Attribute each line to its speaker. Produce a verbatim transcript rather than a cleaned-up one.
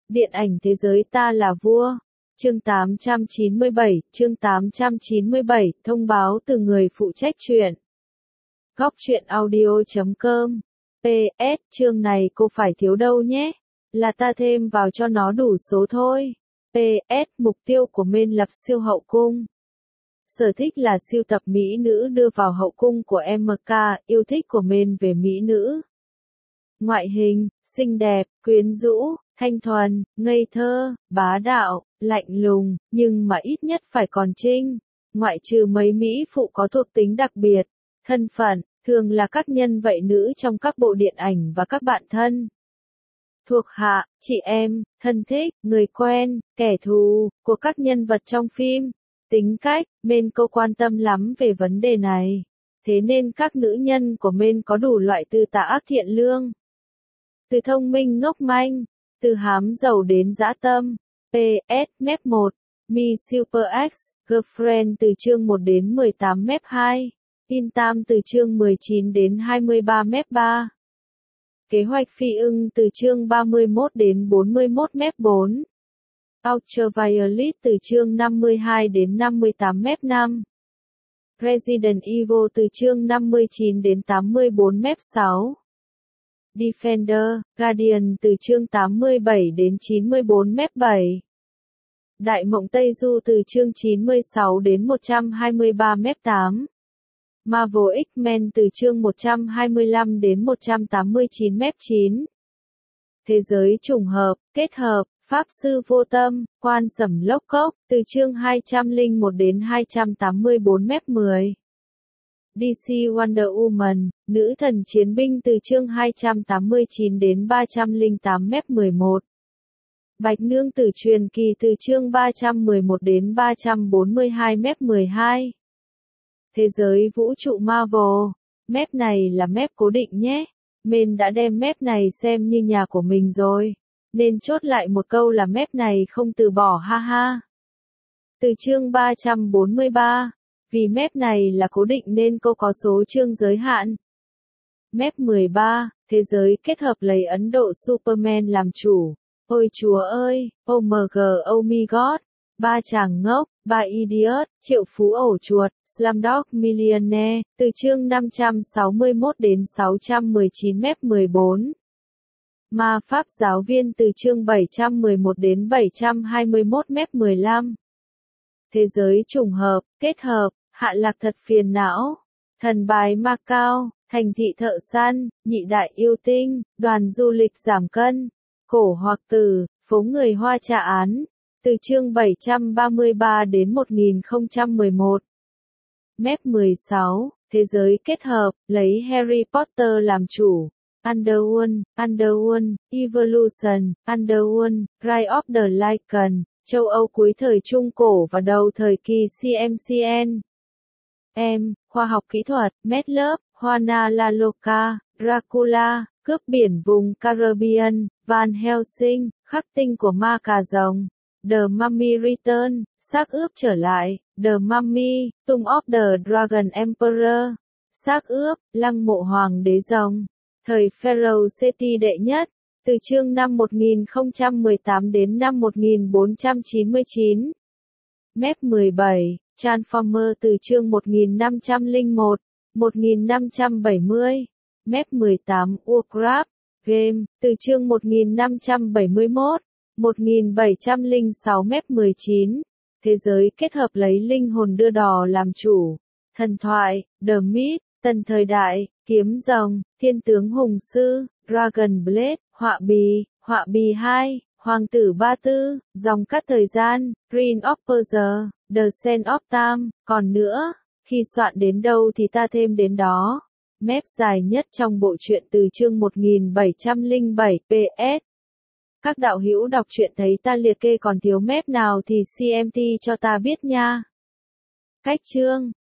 Speaker 1: Điện ảnh thế giới ta là vua. Chương tám trăm chín mươi bảy, chương tám trăm chín mươi bảy, thông báo từ người phụ trách truyện. Góc truyện audio chấm com. pê ét, chương này cô phải thiếu đâu nhé. Là ta thêm vào cho nó đủ số thôi. pê ét, mục tiêu của men lập siêu hậu cung. Sở thích là sưu tập mỹ nữ đưa vào hậu cung của em ca, yêu thích của men về mỹ nữ. Ngoại hình, xinh đẹp, quyến rũ, thanh thuần, ngây thơ, bá đạo, lạnh lùng, nhưng mà ít nhất phải còn trinh. Ngoại trừ mấy mỹ phụ có thuộc tính đặc biệt, thân phận, thường là các nhân vật nữ trong các bộ điện ảnh và các bạn thân. Thuộc hạ, chị em, thân thích, người quen, kẻ thù, của các nhân vật trong phim. Tính cách, men cô quan tâm lắm về vấn đề này. Thế nên các nữ nhân của men có đủ loại từ tà ác thiện lương. Từ thông minh ngốc manh, từ hám giàu đến dã tâm. pê ét, mép một, Mi Super X, Girlfriend từ chương một đến mười tám mép hai, In Tam từ chương mười chín đến hai mươi ba mép ba. Kế hoạch phi ưng từ chương ba mươi mốt đến bốn mươi mốt mép bốn. Ultraviolet từ chương năm mươi hai đến năm mươi tám mép năm. Resident Evil từ chương năm mươi chín đến tám mươi bốn mép sáu. Defender, Guardian từ chương tám mươi bảy đến chín mươi bốn mép bảy. Đại mộng Tây Du từ chương chín mươi sáu đến một trăm hai mươi ba mép tám. Marvel X-Men từ chương một trăm hai mươi lăm đến một trăm tám mươi chín mép chín. Thế giới trùng hợp, kết hợp, Pháp sư vô tâm, quan sẩm lốc cốc, từ chương hai trăm lẻ một đến hai trăm tám mươi bốn mép mười. đê xê Wonder Woman, nữ thần chiến binh từ chương hai trăm tám mươi chín đến ba trăm lẻ tám mép mười một. Bạch nương tử truyền kỳ từ chương ba trăm mười một đến ba trăm bốn mươi hai mép mười hai. Thế giới vũ trụ Marvel, mép này là mép cố định nhé. Men đã đem mép này xem như nhà của mình rồi. Nên chốt lại một câu là mép này không từ bỏ ha ha. Từ chương ba trăm bốn mươi ba, vì mép này là cố định nên cô có số chương giới hạn. Mép mười ba, thế giới kết hợp lấy Ấn Độ Superman làm chủ. Ôi chúa ơi, oh my god, oh my god. Ba chàng ngốc, ba idiot, triệu phú ổ chuột, Slumdog Millionaire, từ chương năm trăm sáu mươi mốt đến sáu trăm mười chín mép mười bốn. Ma pháp giáo viên từ chương bảy trăm mười một đến bảy trăm hai mươi mốt mép mười lăm. Thế giới trùng hợp, kết hợp, hạ lạc thật phiền não. Thần bài Macau, thành thị thợ săn, nhị đại yêu tinh, đoàn du lịch giảm cân, cổ hoặc tử, phố người Hoa trả án. Từ chương bảy trăm ba mươi ba đến một nghìn không trăm mười một. Mép mười sáu, thế giới kết hợp, lấy Harry Potter làm chủ. Underworld, Underworld, Evolution, Underworld, Rise of the Lycan, châu Âu cuối thời Trung Cổ và đầu thời kỳ xê em xê en. Em, khoa học kỹ thuật, MATLAB, Juana La Loca, Dracula, cướp biển vùng Caribbean, Van Helsing, khắc tinh của ma cà rồng. The Mummy Return, xác ướp trở lại, The Mummy, Tomb of the Dragon Emperor, xác ướp, lăng mộ hoàng đế rồng, thời Pharaoh Seti đệ nhất, từ chương năm một nghìn không trăm mười tám đến năm một nghìn bốn trăm chín mươi chín. Mép mười bảy, Transformer từ chương một nghìn năm trăm lẻ một, một nghìn năm trăm bảy mươi. Mép mười tám, Warcraft, Game, từ chương một nghìn năm trăm bảy mươi mốt. một nghìn bảy trăm lẻ sáu mép mười chín. Thế giới kết hợp lấy linh hồn đưa đò làm chủ. Thần thoại, The Myth, tần thời đại, kiếm rồng, thiên tướng hùng sư, Dragon Blade, họa bì, họa bì hai, hoàng tử ba tư, dòng cắt thời gian, Prince of Persia, The Sands of Time. Còn nữa, khi soạn đến đâu thì ta thêm đến đó. Mép dài nhất trong bộ truyện từ chương một nghìn bảy trăm lẻ bảy pê ét. Các đạo hữu đọc truyện thấy ta liệt kê còn thiếu mép nào thì xê em tê cho ta biết nha. Cách chương